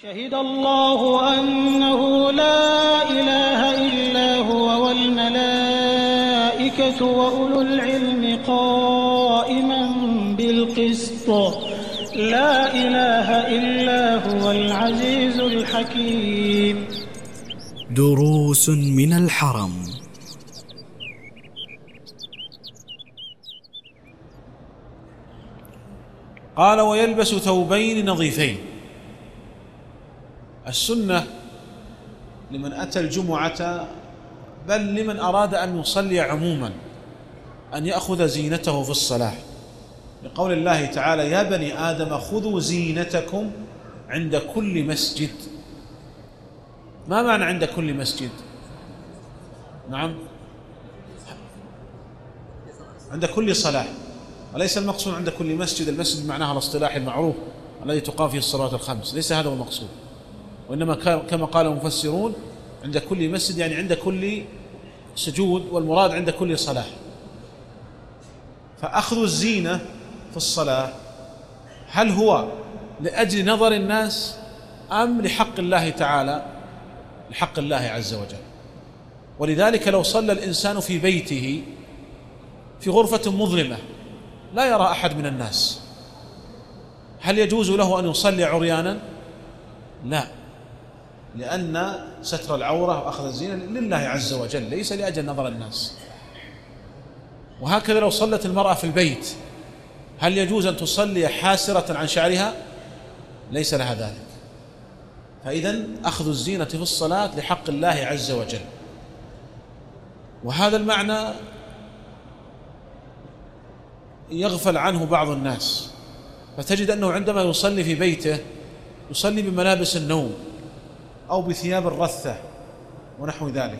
شهد الله أنه لا إله إلا هو والملائكة وأولو العلم قائما بالقسط لا إله إلا هو العزيز الحكيم. دروس من الحرم. قال: ويلبس ثوبين نظيفين. السنة لمن أتى الجمعة، بل لمن أراد أن يصلي عموما، أن يأخذ زينته في الصلاة، لقول الله تعالى: يا بني آدم خذوا زينتكم عند كل مسجد. ما معنى عند كل مسجد؟ نعم، عند كل صلاة، وليس المقصود عند كل مسجد. المسجد معناها الاصطلاح المعروف الذي تقام فيه الصلوات الخمس، ليس هذا هو المقصود، وإنما كما قال المفسرون عند كل مسجد يعني عند كل سجود، والمراد عند كل صلاة. فأخذ الزينة في الصلاة هل هو لأجل نظر الناس أم لحق الله تعالى، لحق الله عز وجل؟ ولذلك لو صلى الإنسان في بيته في غرفة مظلمة لا يرى أحد من الناس، هل يجوز له أن يصلي عريانا؟ لا، لأن ستر العورة وأخذ الزينة لله عز وجل، ليس لأجل نظر الناس. وهكذا لو صلت المرأة في البيت هل يجوز أن تصلي حاسرة عن شعرها؟ ليس لها ذلك. فإذن أخذ الزينة في الصلاة لحق الله عز وجل. وهذا المعنى يغفل عنه بعض الناس، فتجد أنه عندما يصلي في بيته يصلي بملابس النوم أو بثياب الرثة ونحو ذلك،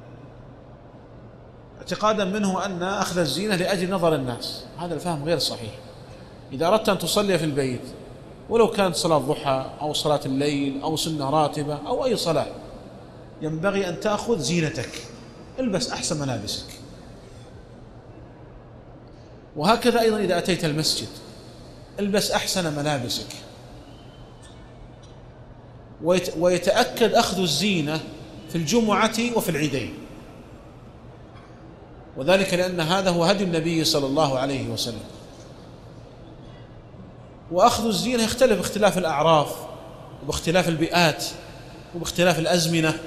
اعتقادا منه أن أخذ الزينة لأجل نظر الناس. هذا الفهم غير صحيح. إذا أردت أن تصلي في البيت ولو كانت صلاة ضحى أو صلاة الليل أو سنة راتبة أو أي صلاة، ينبغي أن تأخذ زينتك، البس أحسن ملابسك. وهكذا أيضا إذا أتيت المسجد البس أحسن ملابسك. ويتأكد أخذ الزينة في الجمعة وفي العيدين، وذلك لأن هذا هو هدي النبي صلى الله عليه وسلم. وأخذ الزينة يختلف باختلاف الأعراف وباختلاف البيئات وباختلاف الأزمنة.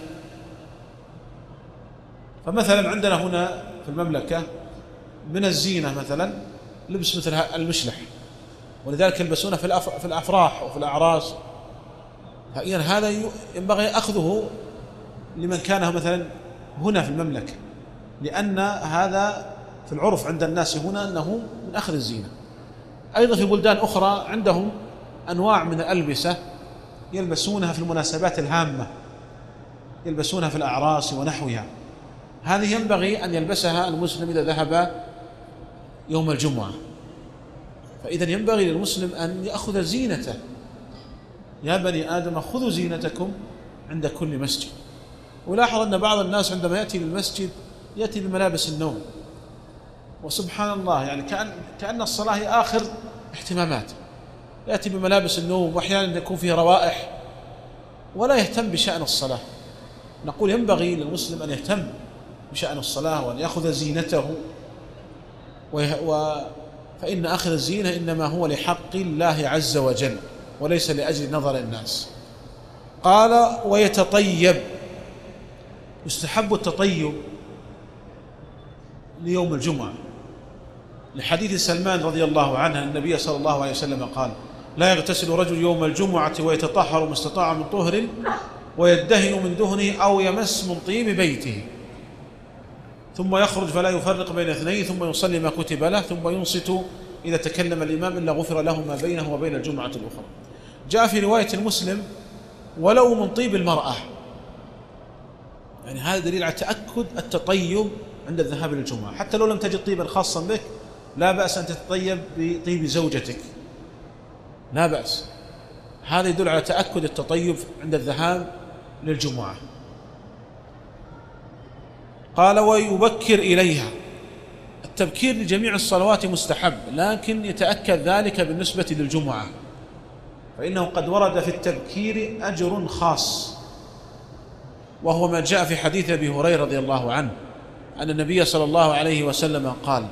فمثلا عندنا هنا في المملكة من الزينة مثلا لبس مثل المشلح، ولذلك يلبسونه في الأفراح وفي الأعراس. فإذا هذا ينبغي أخذه لمن كان مثلا هنا في المملكة، لأن هذا في العرف عند الناس هنا أنه من أخذ الزينة. أيضا في بلدان أخرى عندهم أنواع من الألبسة يلبسونها في المناسبات الهامة، يلبسونها في الأعراس ونحوها. هذه ينبغي أن يلبسها المسلم إذا ذهب يوم الجمعة. فإذا ينبغي للمسلم أن يأخذ زينته. يا بني آدم خذوا زينتكم عند كل مسجد. ولاحظ أن بعض الناس عندما يأتي للمسجد يأتي بملابس النوم، وسبحان الله يعني كأن الصلاة هي آخر اهتماماته، يأتي بملابس النوم، وأحيانا يكون فيه روائح ولا يهتم بشأن الصلاة. نقول ينبغي للمسلم أن يهتم بشأن الصلاة وأن يأخذ زينته، فإن أخذ الزينة إنما هو لحق الله عز وجل وليس لأجل نظر الناس. قال: ويتطيب. يستحب التطيب ليوم الجمعة، لحديث سلمان رضي الله عنه أن النبي صلى الله عليه وسلم قال: لا يغتسل رجل يوم الجمعة ويتطهر ما استطاع من طهر ويدهن من دهنه أو يمس من طيب بيته، ثم يخرج فلا يفرق بين اثنين، ثم يصلي ما كتب له، ثم ينصت إذا تكلم الإمام إلا غفر له ما بينه وبين الجمعة الأخرى. جاء في رواية المسلم: ولو من طيب المرأة. يعني هذا دليل على تأكد التطيب عند الذهاب للجمعة، حتى لو لم تجد طيبا خاصا بك لا بأس أن تتطيب بطيب زوجتك، لا بأس. هذا يدل على تأكد التطيب عند الذهاب للجمعة. قال: ويبكر إليها. التبكير لجميع الصلوات مستحب، لكن يتأكد ذلك بالنسبة للجمعة، فإنه قد ورد في التبكير أجر خاص، وهو ما جاء في حديث أبي هريرة رضي الله عنه أن النبي صلى الله عليه وسلم قال: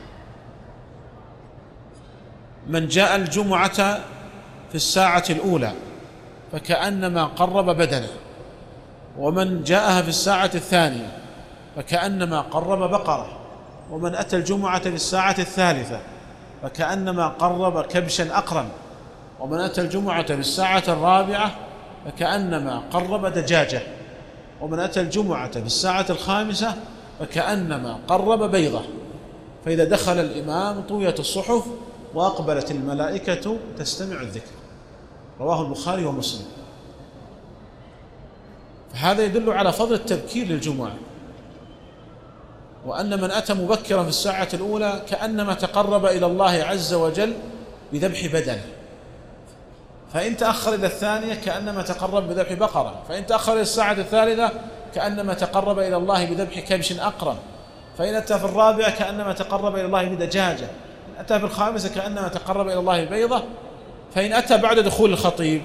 من جاء الجمعة في الساعة الأولى فكأنما قرب بدنه، ومن جاءها في الساعة الثانية فكأنما قرب بقرة، ومن أتى الجمعة في الساعة الثالثة فكأنما قرب كبشا أقرا، ومن أتى الجمعة في الساعة الرابعة فكأنما قرب دجاجة، ومن أتى الجمعة في الساعة الخامسة فكأنما قرب بيضة. فإذا دخل الإمام طويت الصحف وأقبلت الملائكة تستمع الذكر. رواه البخاري ومسلم. فهذا يدل على فضل التبكير للجمعة، وأن من أتى مبكرا في الساعة الأولى كأنما تقرب إلى الله عز وجل بذبح بدنه، فإن تأخر إلى الثانية كأنما تقرب بذبح بقرة، فإن تأخر إلى الساعة الثالثة كأنما تقرب إلى الله بذبح كبش أقرن، فإن أتى في الرابعة كأنما تقرب إلى الله بدجاجة، إن أتى في الخامسة كأنما تقرب إلى الله ببيضة. فإن أتى بعد دخول الخطيب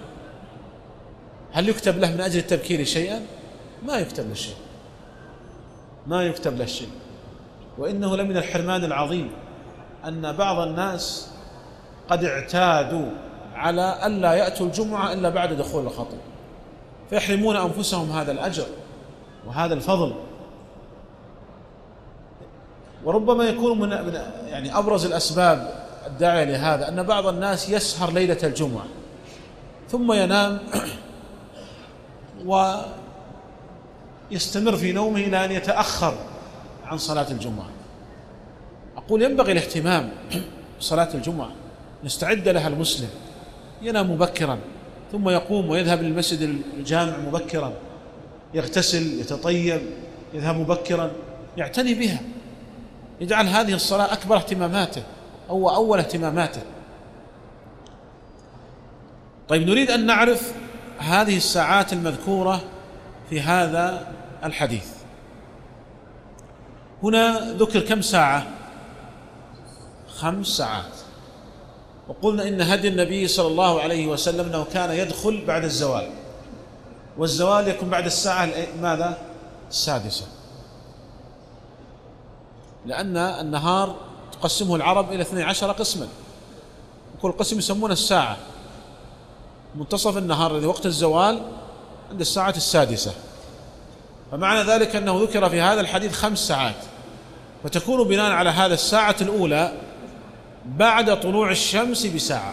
هل يكتب له من أجل التبكير شيئا؟ ما يكتب له شيء، ما يكتب له شيء. وإنه لمن الحرمان العظيم أن بعض الناس قد اعتادوا على ألا يأتوا الجمعة إلا بعد دخول الخطيب، فيحرمون أنفسهم هذا الأجر وهذا الفضل. وربما يكون من يعني أبرز الأسباب الداعية لهذا أن بعض الناس يسهر ليلة الجمعة ثم ينام ويستمر في نومه إلى أن يتأخر عن صلاة الجمعة. أقول ينبغي الاهتمام بصلاة الجمعة، نستعد لها المسلم، ينام مبكرا ثم يقوم ويذهب للمسجد الجامع مبكرا، يغتسل يتطيب يذهب مبكرا، يعتني بها، يجعل هذه الصلاة أكبر اهتماماته أو أول اهتماماته. طيب، نريد أن نعرف هذه الساعات المذكورة في هذا الحديث. هنا ذكر كم ساعة؟ 5 ساعات. وقلنا إن هدي النبي صلى الله عليه وسلم أنه كان يدخل بعد الزوال، والزوال يكون بعد الساعة ماذا؟ 6، لأن النهار تقسمه العرب إلى 12 قسما، وكل قسم يسمونه الساعة. منتصف النهار الذي وقت الزوال عند الساعة 6، فمعنى ذلك أنه ذكر في هذا الحديث 5 ساعات، فتكون بناء على هذا الساعة الأولى بعد طلوع الشمس بساعة،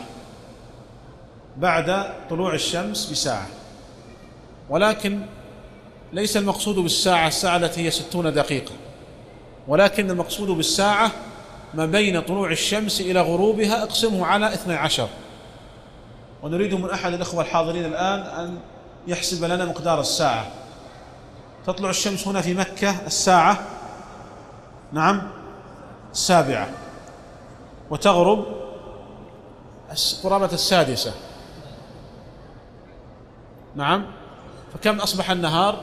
بعد طلوع الشمس بساعة. ولكن ليس المقصود بالساعة الساعة التي هي 60 دقيقة، ولكن المقصود بالساعة ما بين طلوع الشمس إلى غروبها، اقسمه على 12. ونريد من أحد الأخوة الحاضرين الآن أن يحسب لنا مقدار الساعة. تطلع الشمس هنا في مكة الساعة 7، وتغرب قرابة 6. فكم أصبح النهار؟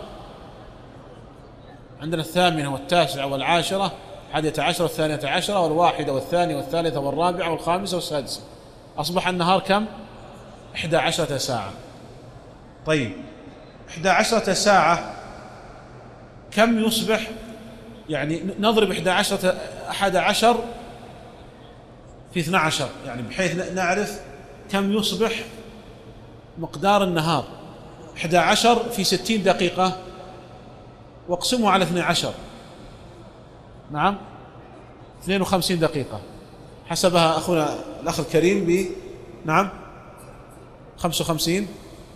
عندنا 8 و9 و10 11 و12 و1 و2 و3 و4 و5 و6. أصبح النهار كم؟ 11 ساعة. طيب، 11 ساعة كم يصبح؟ يعني نضرب 11 في 12، يعني بحيث نعرف كم يصبح مقدار النهار. 11 في 60 دقيقة واقسمه على 12، 52 دقيقة، حسبها أخونا الأخ الكريم ب 55.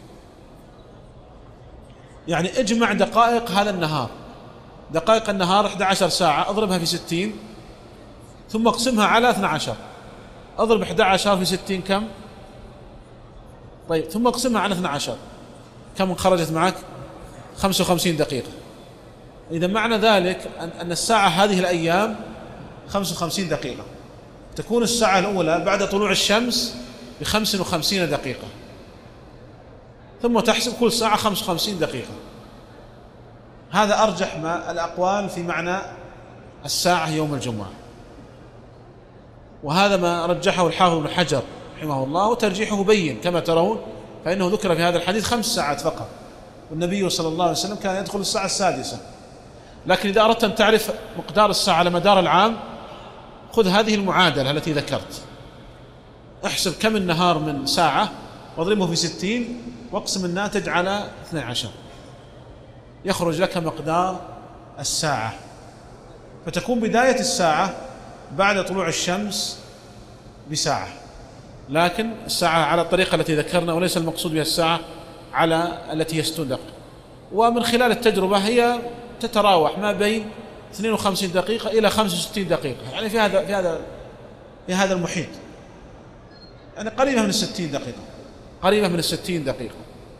يعني اجمع دقائق هذا النهار، دقائق النهار 11 ساعة، اضربها في 60 ثم اقسمها على 12، اضرب 11 في 60 كم؟ طيب، ثم اقسمها على 12 كم خرجت معك؟ 55 دقيقة. إذا معنى ذلك أن الساعة هذه الأيام 55 دقيقة. تكون الساعة الأولى بعد طلوع الشمس ب55 دقيقة، ثم تحسب كل ساعة 55 دقيقة. هذا أرجح ما الأقوال في معنى الساعة يوم الجمعة، وهذا ما رجحه الحافظ ابن حجر رحمه الله، وترجيحه بين كما ترون، فإنه ذكر في هذا الحديث 5 ساعات فقط، والنبي صلى الله عليه وسلم كان يدخل الساعة السادسة. لكن إذا أردت أن تعرف مقدار الساعة على مدار العام، خذ هذه المعادلة التي ذكرت، احسب كم النهار من ساعة واضربه في 60 واقسم الناتج على 12، يخرج لك مقدار الساعة. فتكون بداية الساعة بعد طلوع الشمس بساعة، لكن الساعة على الطريقة التي ذكرنا، وليس المقصود بها الساعة على التي يستدق. ومن خلال التجربة هي تتراوح ما بين 52 دقيقة إلى 65 دقيقة، يعني في هذا المحيط، يعني قريبة من 60 دقيقة، قريبة من 60 دقيقة.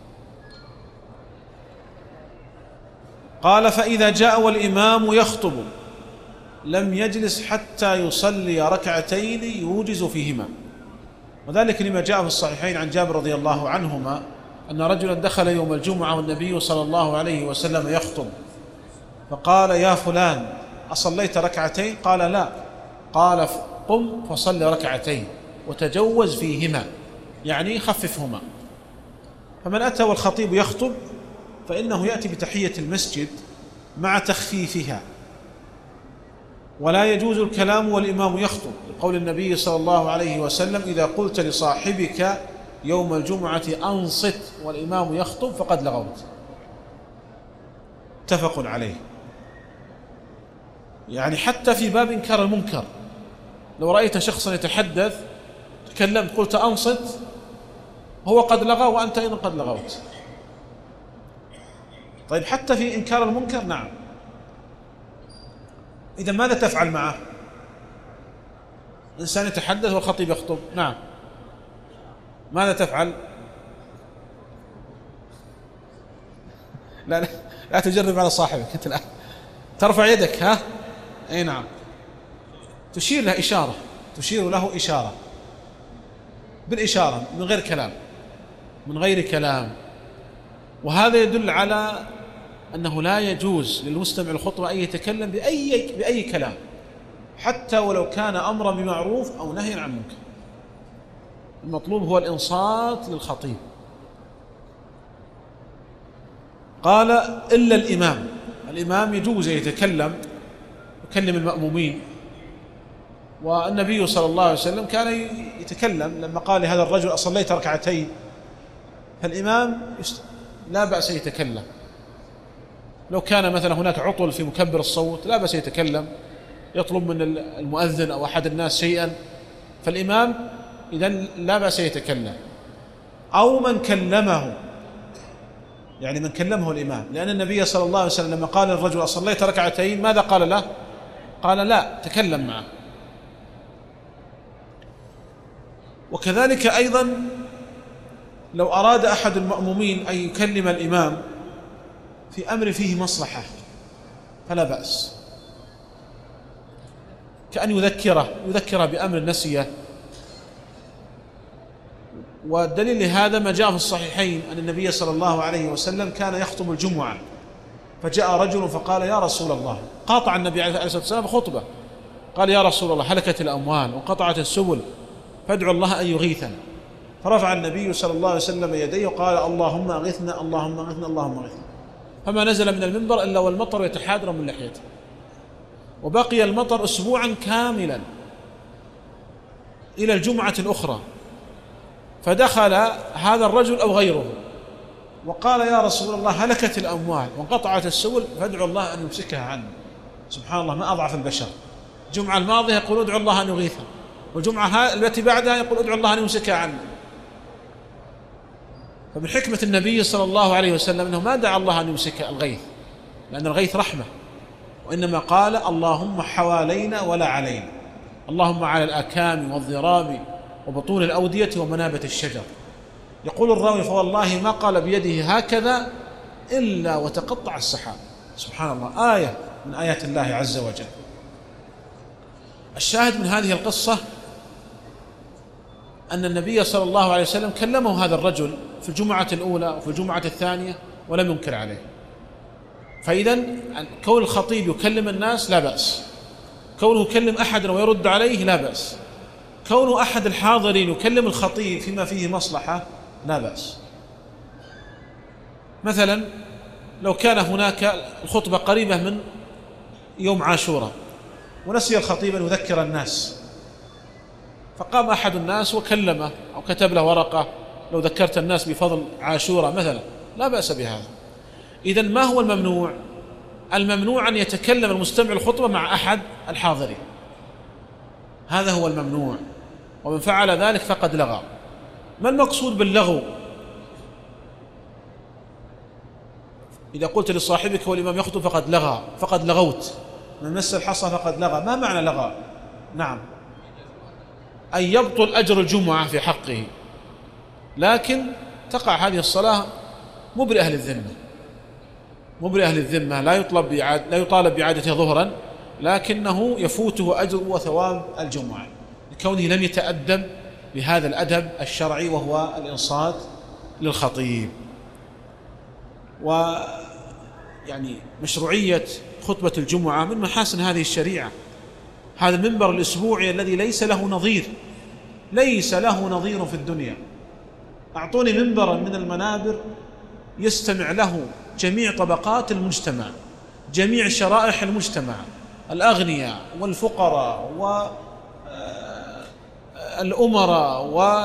قال: فإذا جاء والإمام يخطب لم يجلس حتى يصلي ركعتين يوجز فيهما. وذلك لما جاء في الصحيحين عن جابر رضي الله عنهما أن رجلا دخل يوم الجمعة والنبي صلى الله عليه وسلم يخطب، فقال: يا فلان أصليت ركعتين؟ قال: لا. قال: قم فصل ركعتين وتجوز فيهما، يعني خففهما. فمن أتى والخطيب يخطب فإنه يأتي بتحية المسجد مع تخفيفها، ولا يجوز الكلام والإمام يخطب، لقول النبي صلى الله عليه وسلم: إذا قلت لصاحبك يوم الجمعة أنصت والإمام يخطب فقد لغوت. متفق عليه. يعني حتى في باب إنكار المنكر، لو رأيت شخصا يتحدث تكلمت قلت أنصت، هو قد لغى وأنت أيضا قد لغوت. طيب حتى في إنكار المنكر نعم. إذا ماذا تفعل معه؟ إنسان يتحدث والخطيب يخطب، نعم، ماذا تفعل؟ لا تجرب على صاحبك أنت الآن، ترفع يدك، ها؟ أي نعم، تشير له إشارة، تشير له إشارة بالإشارة من غير كلام، من غير كلام. وهذا يدل على أنه لا يجوز للمستمع الخطبة أن يتكلم بأي كلام، حتى ولو كان أمرا بمعروف أو نهي عن منكر. المطلوب هو الإنصات للخطيب. قال: إلا الإمام، الإمام يجوز يتكلم، يكلم المأمومين. والنبي صلى الله عليه وسلم كان يتكلم لما قال لهذا الرجل: أصليت ركعتين؟ فالإمام لا بأس يتكلم. لو كان مثلا هناك عطل في مكبر الصوت لا بأس يتكلم، يطلب من المؤذن أو أحد الناس شيئا، فالإمام إذن لا بأس يتكلم. أو من كلمه، يعني من كلمه الإمام، لأن النبي صلى الله عليه وسلم لما قال للرجل: أصليت ركعتين؟ ماذا قال له؟ قال: لا، تكلم معه. وكذلك أيضا لو أراد أحد المأمومين أن يكلم الإمام في أمر فيه مصلحة فلا بأس، كأن يذكره بأمر نسيه. والدليل لهذا ما جاء في الصحيحين أن النبي صلى الله عليه وسلم كان يخطب الجمعة، فجاء رجل فقال: يا رسول الله، قاطع النبي عليه الصلاة والسلام خطبة، قال: يا رسول الله، هلكت الأموال وانقطعت السبل فادعو الله أن يغيثنا. فرفع النبي صلى الله عليه وسلم يديه وقال: اللهم أغثنا، اللهم أغثنا، اللهم أغثنا. فما نزل من المنبر إلا والمطر يتحادر من لحيته، وبقي المطر أسبوعا كاملا إلى الجمعة الأخرى. فدخل هذا الرجل أو غيره وقال: يا رسول الله، هلكت الأموال وانقطعت السبل فادعو الله أن يمسكها عنه. سبحان الله، ما أضعف البشر. الجمعة الماضية يقول: ادعو الله أن يغيثها، والجمعة التي بعدها يقول: ادعو الله أن يمسكها عنه. فمن حكمة النبي صلى الله عليه وسلم أنه ما دعا الله أن يمسك الغيث، لأن الغيث رحمة، وإنما قال: اللهم حوالينا ولا علينا، اللهم على الأكام والضراب وبطون الأودية ومنابت الشجر. يقول الراوي: فوالله ما قال بيده هكذا إلا وتقطع السحاب. سبحان الله، آية من آيات الله عز وجل. الشاهد من هذه القصة أن النبي صلى الله عليه وسلم كلمه هذا الرجل في الجمعة الأولى وفي الجمعة الثانية ولم ينكر عليه. فإذا كون الخطيب يكلم الناس لا بأس، كونه يكلم أحدا ويرد عليه لا بأس، كون أحد الحاضرين يكلم الخطيب فيما فيه مصلحة لا بأس. مثلا لو كان هناك الخطبة قريبة من يوم عاشوراء ونسي الخطيب أن يذكر الناس، فقام أحد الناس وكلمه أو كتب له ورقة لو ذكرت الناس بفضل عاشوراء مثلا، لا بأس بهذا. إذن ما هو الممنوع؟ الممنوع أن يتكلم المستمع الخطبة مع أحد الحاضرين، هذا هو الممنوع، ومن فعل ذلك فقد لغى. ما المقصود باللغو؟ إذا قلت لصاحبك والإمام يخطب فقد لغى، فقد لغوت، من مس الحصى فقد لغى، ما معنى لغى؟ نعم، أن يبطل أجر الجمعة في حقه، لكن تقع هذه الصلاة مبرئ أهل الذمة، مبرئ أهل الذمة، لا يطالب بإعادتها ظهرا، لكنه يفوته أجر وثواب الجمعة لكونه لم يتأدب بهذا الأدب الشرعي وهو الإنصات للخطيب. ويعني مشروعية خطبة الجمعة من محاسن هذه الشريعة، هذا المنبر الأسبوعي الذي ليس له نظير، ليس له نظير في الدنيا. أعطوني منبرا من المنابر يستمع له جميع طبقات المجتمع، جميع شرائح المجتمع، الأغنياء والفقراء والأمراء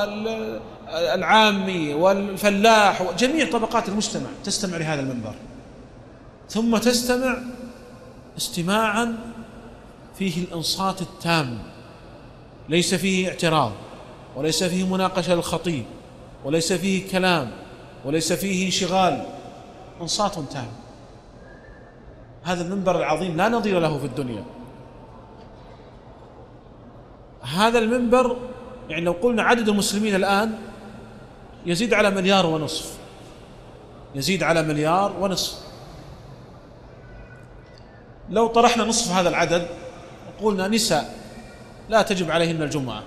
والعامي والفلاح، جميع طبقات المجتمع تستمع لهذا المنبر، ثم تستمع استماعا فيه الإنصات التام، ليس فيه اعتراض، وليس فيه مناقشة للخطيب، وليس فيه كلام، وليس فيه انشغال، إنصات تام. هذا المنبر العظيم لا نظير له في الدنيا. هذا المنبر يعني لو قلنا عدد المسلمين الآن يزيد على 1.5 مليار، يزيد على 1.5 مليار. لو طرحنا نصف هذا العدد وقلنا نساء لا تجب عليهن الجمعة،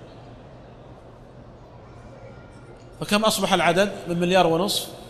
فكم أصبح العدد؟ من 1.5 مليار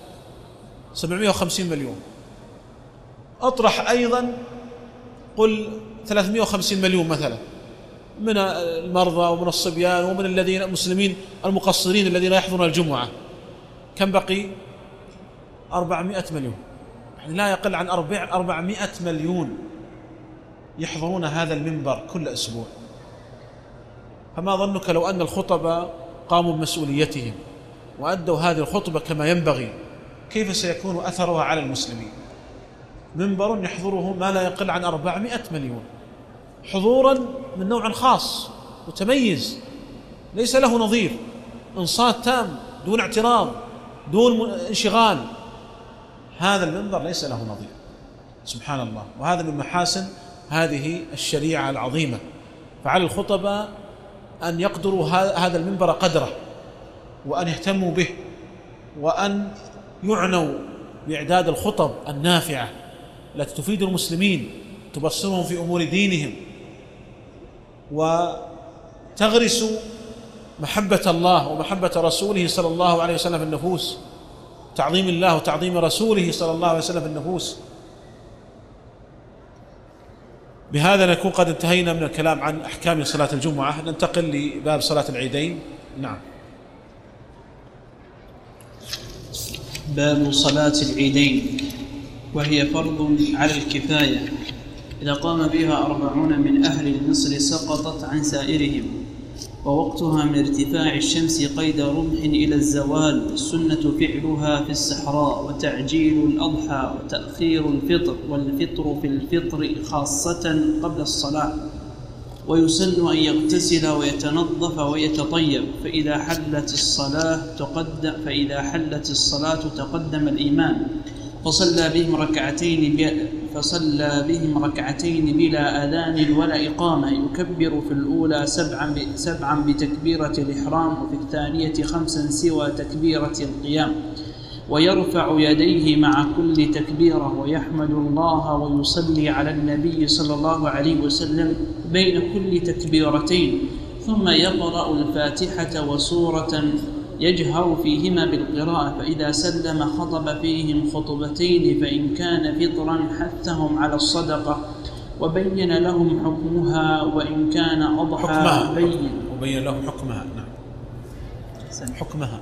750 مليون. أطرح أيضا قل 350 مليون مثلا من المرضى ومن الصبيان ومن الذين المسلمين المقصرين الذين لا يحضرون الجمعة، كم بقي؟ 400 مليون، يعني لا يقل عن 400 مليون يحضرون هذا المنبر كل أسبوع. فما ظنك لو أن الخطبة قاموا بمسؤوليتهم وأدوا هذه الخطبة كما ينبغي، كيف سيكون أثرها على المسلمين؟ منبر يحضره ما لا يقل عن 400 مليون حضورا من نوع خاص متميز ليس له نظير، انصات تام دون اعتراض دون انشغال. هذا المنبر ليس له نظير، سبحان الله. وهذا من محاسن هذه الشريعة العظيمة. فعلى الخطباء أن يقدروا هذا المنبر قدره، وأن يهتموا به، وأن يعنوا بإعداد الخطب النافعة التي تفيد المسلمين، تبصرهم في أمور دينهم، وتغرس محبة الله ومحبة رسوله صلى الله عليه وسلم في النفوس، تعظيم الله وتعظيم رسوله صلى الله عليه وسلم في النفوس. بهذا نكون قد انتهينا من الكلام عن أحكام صلاة الجمعة. ننتقل لباب صلاة العيدين. نعم. باب صلاة العيدين، وهي فرض على الكفاية، إذا قام بها 40 من أهل مصر سقطت عن سائرهم، ووقتها من ارتفاع الشمس قيد رمح إلى الزوال. السنة فعلها في الصحراء، وتعجيل الأضحى، وتأخير الفطر، والفطر في الفطر خاصة قبل الصلاة. ويسن أن يغتسل ويتنظف ويتطيب، فإذا حلت الصلاة تقدم الإمام فصلى بهم ركعتين بلا أذان ولا إقامة، يكبر في الأولى 7 بتكبيرة الإحرام، وفي الثانية 5 سوى تكبيرة القيام، ويرفع يديه مع كل تكبيرة، ويحمد الله ويصلي على النبي صلى الله عليه وسلم بين كل تكبيرتين، ثم يقرأ الفاتحة وسورة يجهر فيهما بالقراءة. فإذا سلم خطب فيهم خطبتين، فإن كان فطرا حثهم على الصدقة وبين لهم حكمها، وإن كان أضحى وبين لهم حكمها. نعم، حكمها.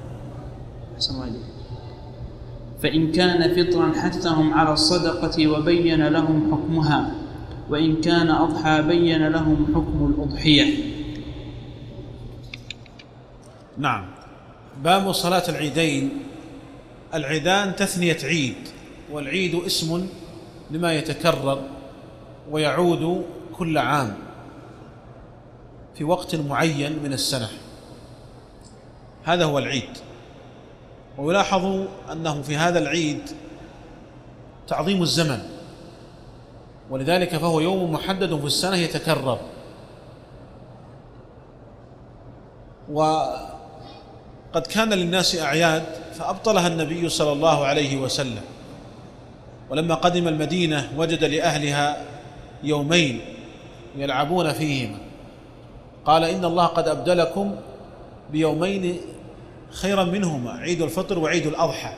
فإن كان فطرا حثهم على الصدقة وبين لهم حكمها، وإن كان أضحى بين لهم حكم الأضحية. نعم. باب صلاة العيدين. العيدان تثنية عيد، والعيد اسم لما يتكرر ويعود كل عام في وقت معين من السنة، هذا هو العيد. ويلاحظ أنه في هذا العيد تعظيم الزمن، ولذلك فهو يوم محدد في السنة يتكرر. وقد كان للناس أعياد فأبطلها النبي صلى الله عليه وسلم، ولما قدم المدينة وجد لأهلها يومين يلعبون فيهما، قال إن الله قد أبدلكم بيومين خيرا منهما، عيد الفطر وعيد الأضحى،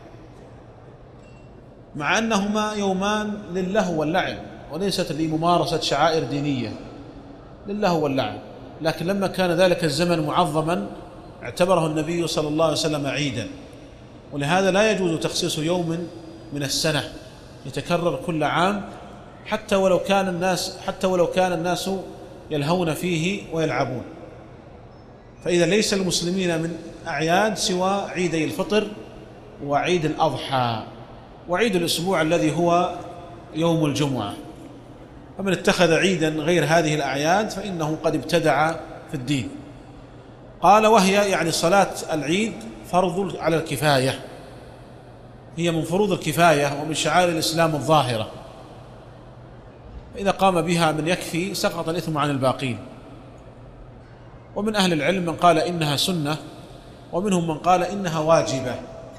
مع أنهما يومان للهو واللعب وليست لممارسة شعائر دينية، للهو واللعب. لكن لما كان ذلك الزمن معظما اعتبره النبي صلى الله عليه وسلم عيدا، ولهذا لا يجوز تخصيص يوم من السنة يتكرر كل عام، حتى ولو كان الناس يلهون فيه ويلعبون. فإذا ليس المسلمين من أعياد سوى عيدي الفطر وعيد الأضحى وعيد الأسبوع الذي هو يوم الجمعة. فمن اتخذ عيدا غير هذه الأعياد فإنه قد ابتدع في الدين. قال وهي يعني صلاة العيد فرض على الكفاية، هي من فروض الكفاية ومن شعائر الإسلام الظاهرة، فإذا قام بها من يكفي سقط الإثم عن الباقين. ومن أهل العلم من قال إنها سنة، ومنهم من قال إنها واجبة،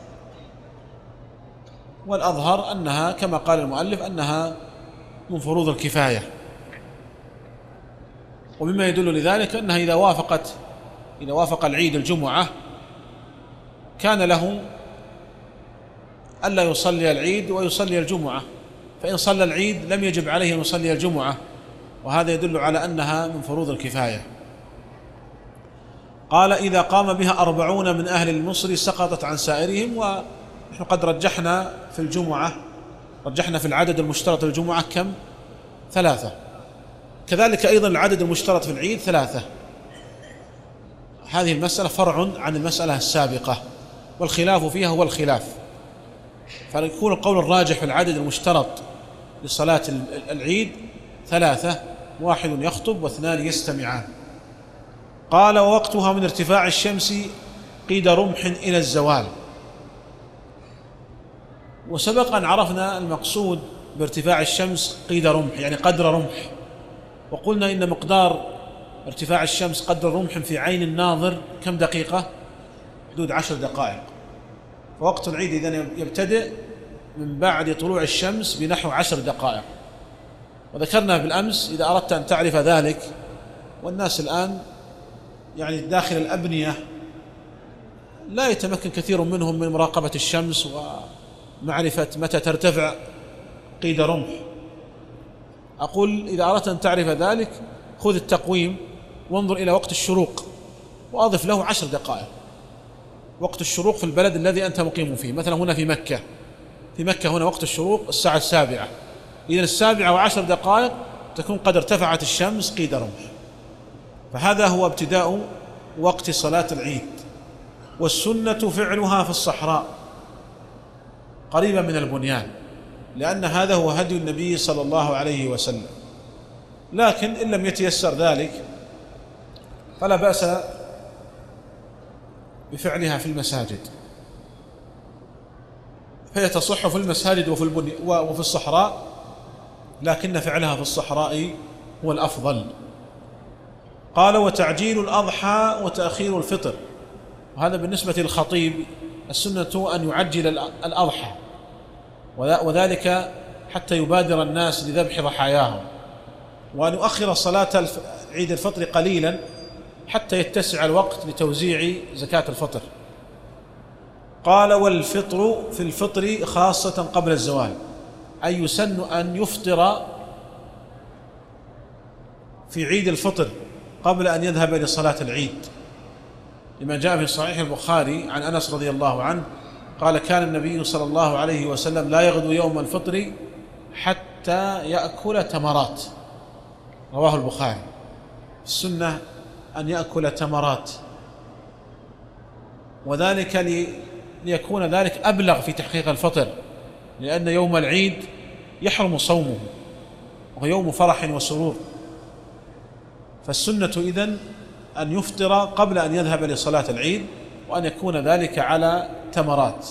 والأظهر أنها كما قال المؤلف أنها من فروض الكفاية. ومما يدل لذلك أنها إذا وافق العيد الجمعة كان له ألا يصلي العيد ويصلي الجمعة، فإن صلى العيد لم يجب عليه أن يصلي الجمعة، وهذا يدل على أنها من فروض الكفاية. قال إذا قام بها 40 من أهل المصر سقطت عن سائرهم. ونحن قد رجحنا في العدد المشترط للجمعة كم؟ 3. كذلك أيضا العدد المشترط في العيد 3. هذه المسألة فرع عن المسألة السابقة، والخلاف فيها هو الخلاف، فيكون القول الراجح في العدد المشترط لصلاة العيد 3، 1 يخطب و2 يستمعان. قال ووقتها من ارتفاع الشمس قيد رمح إلى الزوال. وسبق أن عرفنا المقصود بارتفاع الشمس قيد رمح، يعني قدر رمح، وقلنا إن مقدار ارتفاع الشمس قدر رمح في عين الناظر كم دقيقة؟ حدود 10 دقائق. فوقت العيد إذن يبتدئ من بعد طلوع الشمس بنحو 10 دقائق. وذكرنا بالأمس إذا أردت أن تعرف ذلك، والناس الآن يعني داخل الأبنية لا يتمكن كثير منهم من مراقبة الشمس ومعرفة متى ترتفع قيد رمح. أقول إذا أردت أن تعرف ذلك خذ التقويم وانظر إلى وقت الشروق وأضف له 10 دقائق، وقت الشروق في البلد الذي أنت مقيم فيه. مثلا هنا في مكة هنا وقت الشروق الساعة 7، إذن 7:10 تكون قد ارتفعت الشمس قيد رمح. فهذا هو ابتداء وقت صلاة العيد. والسنة فعلها في الصحراء قريبا من البنيان، لأن هذا هو هدي النبي صلى الله عليه وسلم. لكن إن لم يتيسر ذلك فلا بأس بفعلها في المساجد، فهي تصح في المساجد وفي الصحراء، لكن فعلها في الصحراء هو الأفضل. قال وتعجيل الأضحى وتأخير الفطر. وهذا بالنسبة للخطيب السنة أن يعجل الأضحى، وذلك حتى يبادر الناس لذبح ضحاياهم، وأن يؤخر صلاة عيد الفطر قليلا حتى يتسع الوقت لتوزيع زكاة الفطر. قال والفطر في الفطر خاصة قبل الزوال، أي يسن أن يفطر في عيد الفطر قبل أن يذهب لصلاة العيد، لما جاء في صحيح البخاري عن أنس رضي الله عنه قال: كان النبي صلى الله عليه وسلم لا يغدو يوم الفطر حتى يأكل تمرات. رواه البخاري. السنة أن يأكل تمرات، وذلك ليكون ذلك أبلغ في تحقيق الفطر، لأن يوم العيد يحرم صومه وهو يوم فرح وسرور، فالسنة إذن أن يفطر قبل أن يذهب لصلاة العيد، وأن يكون ذلك على تمرات.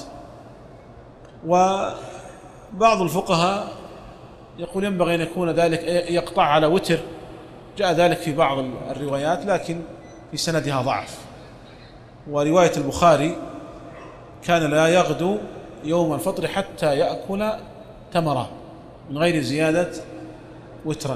وبعض الفقهاء يقول ينبغي أن يكون ذلك يقطع على وتر، جاء ذلك في بعض الروايات لكن في سندها ضعف. ورواية البخاري كان لا يغدو يوم الفطر حتى يأكل تمرة من غير زيادة وترا.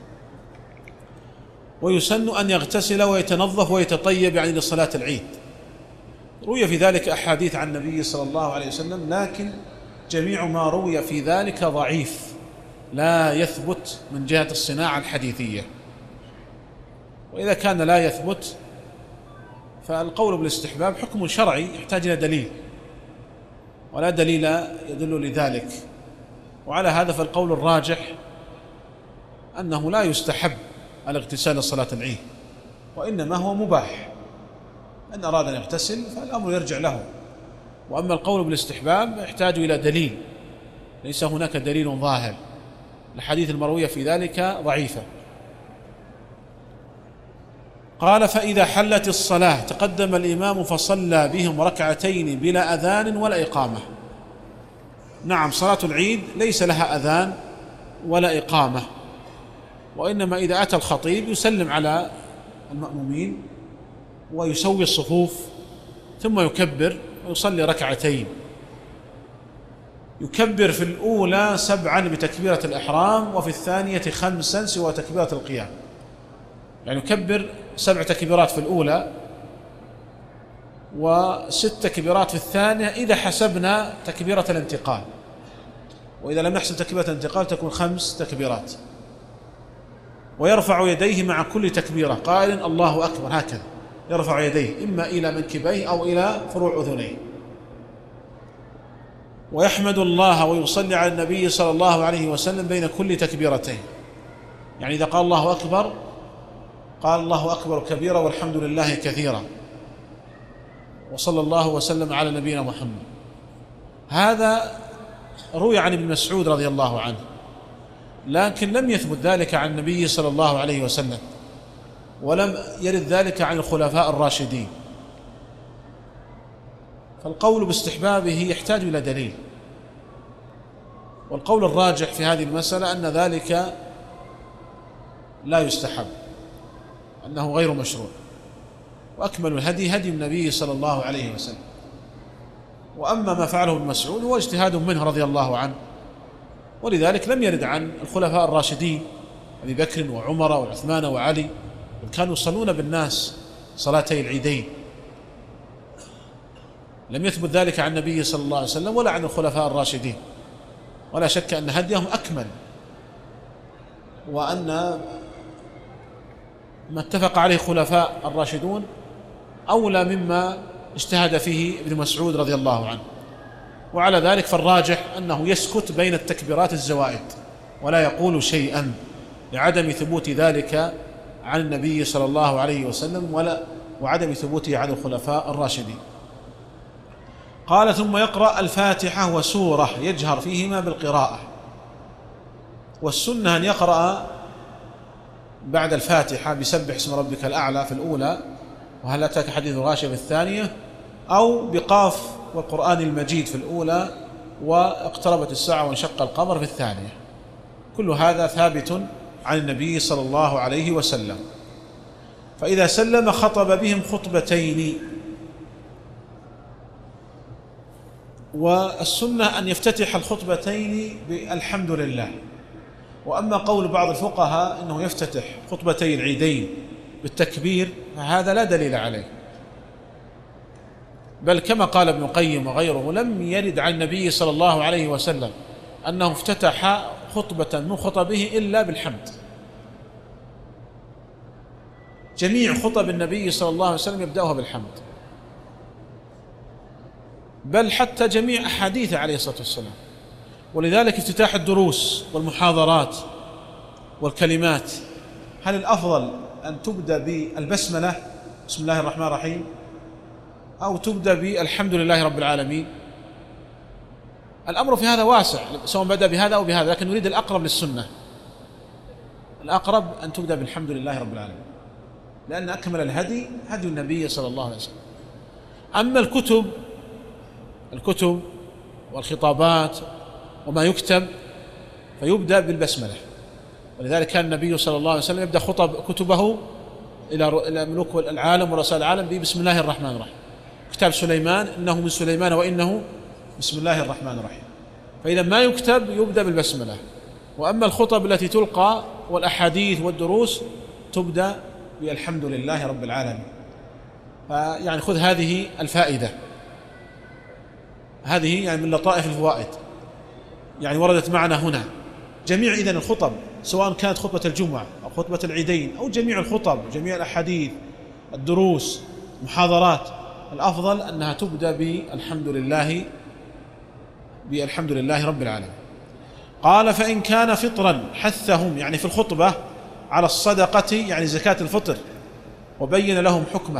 ويسن أن يغتسل ويتنظف ويتطيب يعني لصلاة العيد. روي في ذلك أحاديث عن النبي صلى الله عليه وسلم، لكن جميع ما روي في ذلك ضعيف، لا يثبت من جهة الصناعة الحديثية. وإذا كان لا يثبت فالقول بالاستحباب حكم شرعي يحتاج إلى دليل، ولا دليل يدل لذلك. وعلى هذا فالقول الراجح أنه لا يستحب الاغتسال لصلاة العيد، وإنما هو مباح. إن أراد أن يغتسل فالأمر يرجع له. وأما القول بالاستحباب يحتاج إلى دليل، ليس هناك دليل ظاهر. الحديث المروية في ذلك ضعيفة. قال: فإذا حلت الصلاة تقدم الإمام فصلى بهم ركعتين بلا أذان ولا إقامة. نعم، صلاة العيد ليس لها أذان ولا إقامة، وإنما إذا أتى الخطيب يسلم على المأمومين ويسوي الصفوف ثم يكبر ويصلي ركعتين. يكبر في الأولى 7 بتكبيرة الإحرام، وفي الثانية 5 سوى تكبيرة القيام. يعني يكبر 7 تكبيرات في الأولى و6 تكبيرات في الثانية إذا حسبنا تكبيرة الانتقال، وإذا لم نحسب تكبيرة الانتقال تكون 5 تكبيرات. ويرفع يديه مع كل تكبيرة قائلا الله أكبر، هكذا يرفع يديه إما إلى منكبيه أو إلى فروع أذنيه. ويحمد الله ويصلي على النبي صلى الله عليه وسلم بين كل تكبيرتين، يعني إذا قال الله أكبر قال الله أكبر كبيرا والحمد لله كثيرا وصلى الله وسلم على نبينا محمد. هذا روي عن ابن مسعود رضي الله عنه، لكن لم يثبت ذلك عن النبي صلى الله عليه وسلم، ولم يرد ذلك عن الخلفاء الراشدين. فالقول باستحبابه يحتاج إلى دليل، والقول الراجح في هذه المسألة أن ذلك لا يستحب، أنه غير مشروع. وأكمل الهدي هدي النبي صلى الله عليه وسلم. وأما ما فعله ابن مسعود هو اجتهاد منه رضي الله عنه، ولذلك لم يرد عن الخلفاء الراشدين أبي بكر وعمر وعثمان وعلي، كانوا يصلون بالناس صلاتي العيدين. لم يثبت ذلك عن النبي صلى الله عليه وسلم ولا عن الخلفاء الراشدين، ولا شك أن هديهم أكمل، وأن ما اتفق عليه خلفاء الراشدون أولى مما اجتهد فيه ابن مسعود رضي الله عنه. وعلى ذلك فالراجح أنه يسكت بين التكبيرات الزوائد ولا يقول شيئا، لعدم ثبوت ذلك عن النبي صلى الله عليه وسلم وعدم ثبوته عن الخلفاء الراشدين. قال: ثم يقرأ الفاتحة وسورة يجهر فيهما بالقراءة. والسنة أن يقرأ بعد الفاتحة بسبح اسم ربك الأعلى في الأولى، وهل أتاك حديث الغاشية في الثانية، أو بقاف والقرآن المجيد في الأولى، واقتربت الساعة وانشق القمر في الثانية. كل هذا ثابت عن النبي صلى الله عليه وسلم. فإذا سلم خطب بهم خطبتين. والسنة أن يفتتح الخطبتين بالحمد لله. وأما قول بعض الفقهاء أنه يفتتح خطبتي العيدين بالتكبير فهذا لا دليل عليه، بل كما قال ابن القيم وغيره لم يرد عن النبي صلى الله عليه وسلم أنه افتتح خطبة من خطبه إلا بالحمد. جميع خطب النبي صلى الله عليه وسلم يبدأها بالحمد، بل حتى جميع أحاديثه عليه الصلاة والسلام. ولذلك افتتاح الدروس والمحاضرات والكلمات، هل الأفضل أن تبدأ بالبسملة بسم الله الرحمن الرحيم، أو تبدأ بالحمد لله رب العالمين؟ الأمر في هذا واسع، سواء بدأ بهذا أو بهذا، لكن نريد الأقرب للسنة. الأقرب أن تبدأ بالحمد لله رب العالمين، لأن أكمل الهدي هدي النبي صلى الله عليه وسلم. أما الكتب والخطابات وما يكتب فيبدأ بالبسملة، ولذلك كان النبي صلى الله عليه وسلم يبدأ خطب كتبه إلى ملوك العالم ورسائل العالم بسم الله الرحمن الرحيم. كتاب سليمان إنه من سليمان وإنه بسم الله الرحمن الرحيم. فإذا ما يكتب يبدأ بالبسملة، وأما الخطب التي تلقى والأحاديث والدروس تبدأ بالحمد لله رب العالمين. فيعني خذ هذه الفائدة، هذه يعني من لطائف الفوائد يعني وردت معنا هنا. جميع إذن الخطب سواء كانت خطبة الجمعة أو خطبة العيدين أو جميع الخطب جميع الأحاديث الدروس محاضرات، الأفضل أنها تبدأ بالحمد لله رب العالمين. قال فإن كان فطرا حثهم يعني في الخطبة على الصدقة يعني زكاة الفطر، وبين لهم حكمه.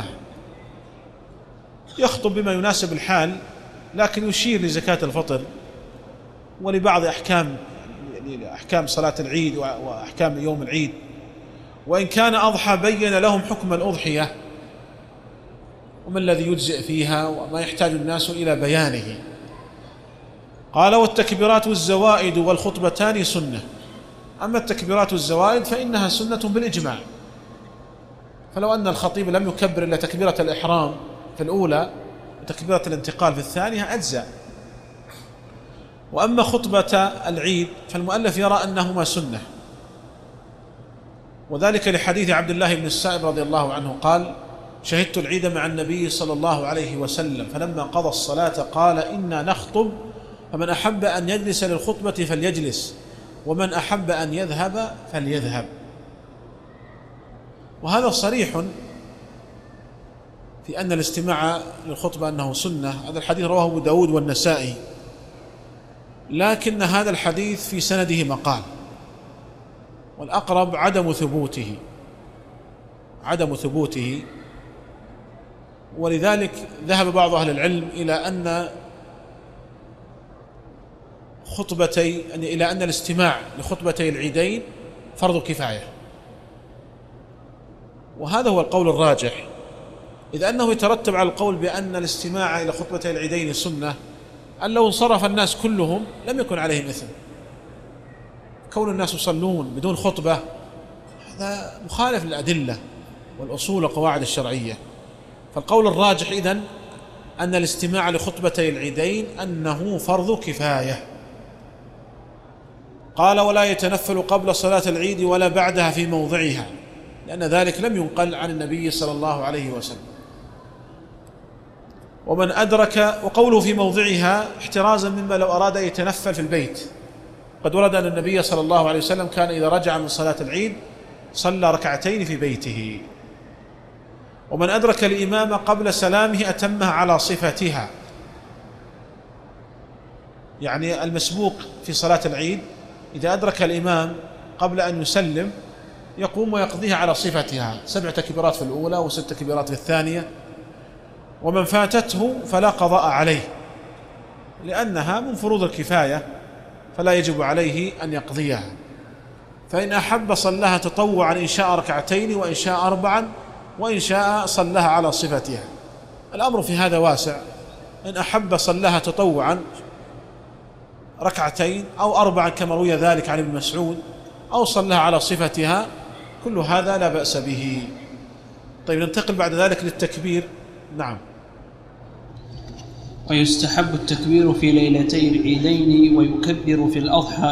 يخطب بما يناسب الحال، لكن يشير لزكاة الفطر ولبعض أحكام صلاة العيد وأحكام يوم العيد. وإن كان أضحى بين لهم حكم الأضحية وما الذي يجزئ فيها وما يحتاج الناس إلى بيانه. قال والتكبيرات والزوائد والخطبتان سنة. أما التكبيرات والزوائد فإنها سنة بالإجماع، فلو أن الخطيب لم يكبر إلا تكبيرة الإحرام في الأولى وتكبيرة الانتقال في الثانية أجزاء. وأما خطبة العيد فالمؤلف يرى أنهما سنة، وذلك لحديث عبد الله بن السائب رضي الله عنه قال شهدت العيد مع النبي صلى الله عليه وسلم فلما قضى الصلاة قال إنا نخطب فمن أحب أن يجلس للخطبة فليجلس ومن أحب أن يذهب فليذهب. وهذا صريح في أن الاستماع للخطبة أنه سنة. هذا الحديث رواه أبو داود والنسائي، لكن هذا الحديث في سنده مقال، والأقرب عدم ثبوته، ولذلك ذهب بعض أهل العلم إلى أن الاستماع لخطبتي العيدين فرض كفاية، وهذا هو القول الراجح، إذ أنه يترتب على القول بأن الاستماع إلى خطبتي العيدين سنة أن لو انصرف الناس كلهم لم يكن عليهم إثم. كون الناس يصلون بدون خطبة هذا مخالف للأدلة والأصول والقواعد الشرعية. فالقول الراجح إذن أن الاستماع لخطبتي العيدين أنه فرض كفاية. قال ولا يتنفل قبل صلاة العيد ولا بعدها في موضعها، لأن ذلك لم ينقل عن النبي صلى الله عليه وسلم. ومن أدرك، وقوله في موضعها احترازا مما لو أراد أن يتنفل في البيت. قد ورد أن النبي صلى الله عليه وسلم كان إذا رجع من صلاة العيد صلى ركعتين في بيته. ومن أدرك الإمام قبل سلامه أتمها على صفتها، يعني المسبوق في صلاة العيد إذا أدرك الإمام قبل أن يسلم يقوم ويقضيها على صفتها، 7 تكبيرات في الأولى و6 تكبيرات في الثانية. ومن فاتته فلا قضاء عليه، لأنها من فروض الكفاية فلا يجب عليه أن يقضيها. فإن أحب صلىها تطوعا إن شاء ركعتين وإن شاء 4 وإن شاء صلىها على صفتها. الأمر في هذا واسع، إن أحب صلىها تطوعا 2 أو 4 كما روي ذلك عن ابن مسعود، أو صلىها على صفتها، كل هذا لا بأس به. طيب ننتقل بعد ذلك للتكبير. نعم. ويستحب التكبير في ليلتي العيدين، ويكبر في الأضحى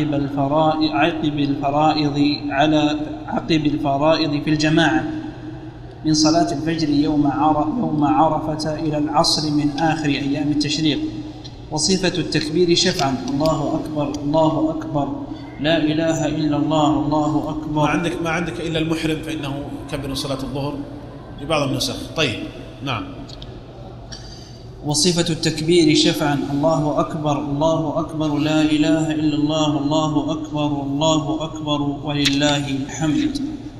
عقب الفرائض في الجماعة من صلاة الفجر يوم عرفة إلى العصر من آخر أيام التشريق. وصفة التكبير شفعا الله أكبر الله أكبر لا إله إلا الله الله أكبر. ما عندك إلا المحرم فإنه يكبر صلاة الظهر في بعض النسخ. طيب نعم. وصفة التكبير شفعا: الله أكبر الله أكبر لا إله إلا الله الله أكبر الله أكبر ولله الحمد.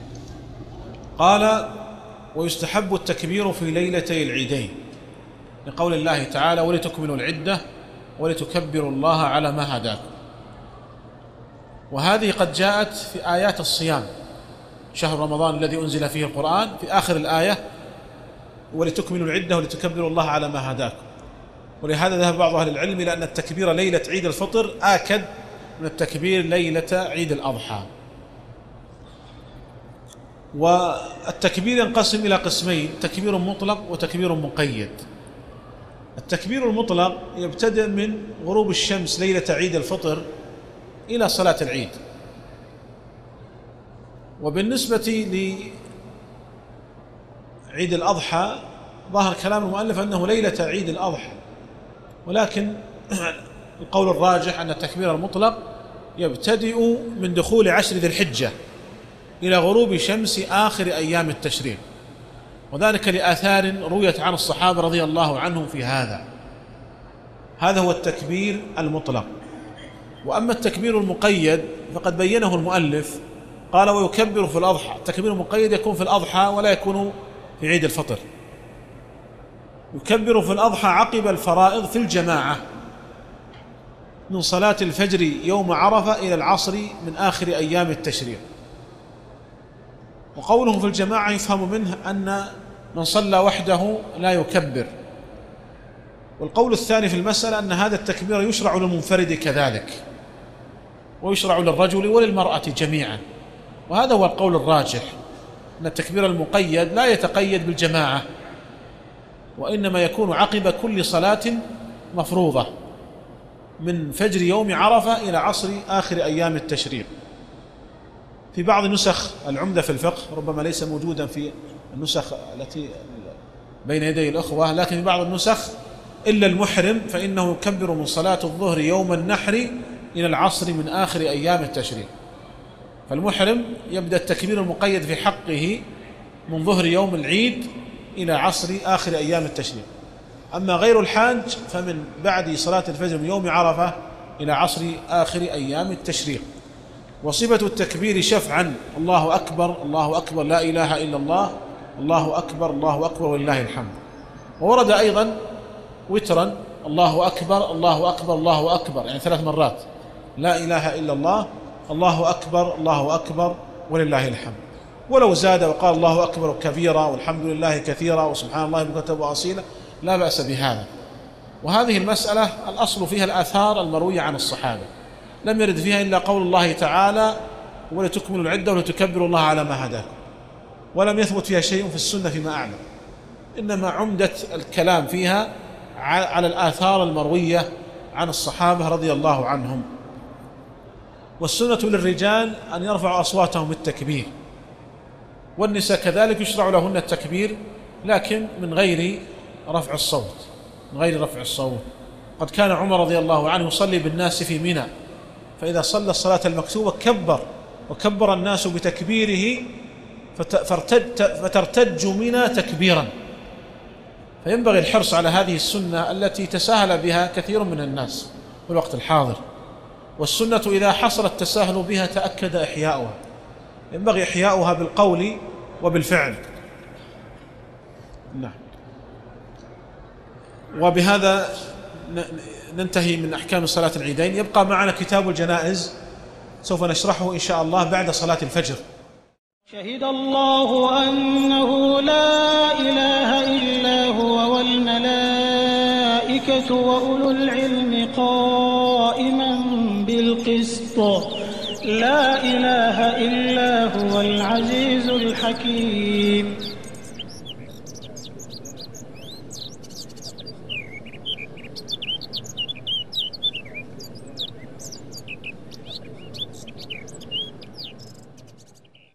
قال: ويستحب التكبير في ليلتي العيدين، لقول الله تعالى: ولتكملوا العدة ولتكبروا الله على ما هداكم. وهذه قد جاءت في آيات الصيام، شهر رمضان الذي أنزل فيه القرآن، في آخر الآية: ولتكملوا العدة ولتكبروا الله على ما هداكم. ولهذا ذهب بعض أهل العلم إلى أن التكبير ليلة عيد الفطر آكد من التكبير ليلة عيد الأضحى. والتكبير ينقسم إلى قسمين: تكبير مطلق وتكبير مقيد. التكبير المطلق يبتدئ من غروب الشمس ليلة عيد الفطر إلى صلاة العيد. وبالنسبة لعيد الأضحى ظاهر كلام المؤلف أنه ليلة عيد الأضحى، ولكن القول الراجح أن التكبير المطلق يبتدئ من دخول 10 ذي الحجة إلى غروب شمس آخر أيام التشريق، وذلك لآثار رويت عن الصحابة رضي الله عنهم في هذا. هذا هو التكبير المطلق. وأما التكبير المقيد فقد بينه المؤلف، قال: ويكبر في الأضحى. التكبير المقيد يكون في الأضحى ولا يكون في عيد الفطر. يكبر في الأضحى عقب الفرائض في الجماعة من صلاة الفجر يوم عرفة إلى العصر من آخر أيام التشريق. وقوله في الجماعة يفهم منه أن من صلى وحده لا يكبر. والقول الثاني في المسألة أن هذا التكبير يشرع للمنفرد كذلك، ويشرع للرجل وللمرأة جميعا. وهذا هو القول الراجح، أن التكبير المقيد لا يتقيد بالجماعة، وإنما يكون عقب كل صلاة مفروضة من فجر يوم عرفة إلى عصر آخر أيام التشريق. في بعض نسخ العمدة في الفقه، ربما ليس موجودا في النسخ التي بين يدي الأخوة، لكن في بعض النسخ: إلا المحرم فإنه يكبر من صلاة الظهر يوم النحر إلى العصر من آخر أيام التشريق. فالمحرم يبدأ التكبير المقيد في حقه من ظهر يوم العيد إلى عصر آخر أيام التشريق. أما غير الحاج فمن بعد صلاة الفجر من يوم عرفة إلى عصر آخر أيام التشريق. وصفة التكبير شفعا: الله أكبر الله أكبر لا إله إلا الله الله أكبر الله أكبر ولله الحمد. وورد أيضا وترا: الله أكبر الله أكبر الله أكبر، يعني 3 مرات: لا إله إلا الله الله أكبر الله أكبر ولله الحمد. ولو زاد وقال الله أكبر كبيرا والحمد لله كثيرا وسبحان الله بكرة وأصيلا لا بأس بهذا. وهذه المسألة الأصل فيها الآثار المروية عن الصحابة، لم يرد فيها إلا قول الله تعالى: ولتكملوا العدة ولتكبروا الله على ما هداكم، ولم يثبت فيها شيء في السنة فيما أعلم، إنما عمدة الكلام فيها على الآثار المروية عن الصحابة رضي الله عنهم. والسنة للرجال أن يرفعوا أصواتهم بالتكبير، والنساء كذلك يشرع لهن التكبير لكن من غير رفع الصوت، قد كان عمر رضي الله عنه يصلي بالناس في منى، فإذا صلى الصلاة المكتوبة وكبر الناس بتكبيره فترتج منى تكبيرا. فينبغي الحرص على هذه السنة التي تساهل بها كثير من الناس في الوقت الحاضر. والسنة إذا حصل التساهل بها تأكد إحياؤها، ينبغي إحياؤها بالقول وبالفعل. نعم. وبهذا ننتهي من أحكام صلاة العيدين. يبقى معنا كتاب الجنائز، سوف نشرحه إن شاء الله بعد صلاة الفجر. شهد الله أنه لا إله إلا هو والملائكة وأولو العلم قائما بالقسط لا إله إلا هو العزيز الحكيم.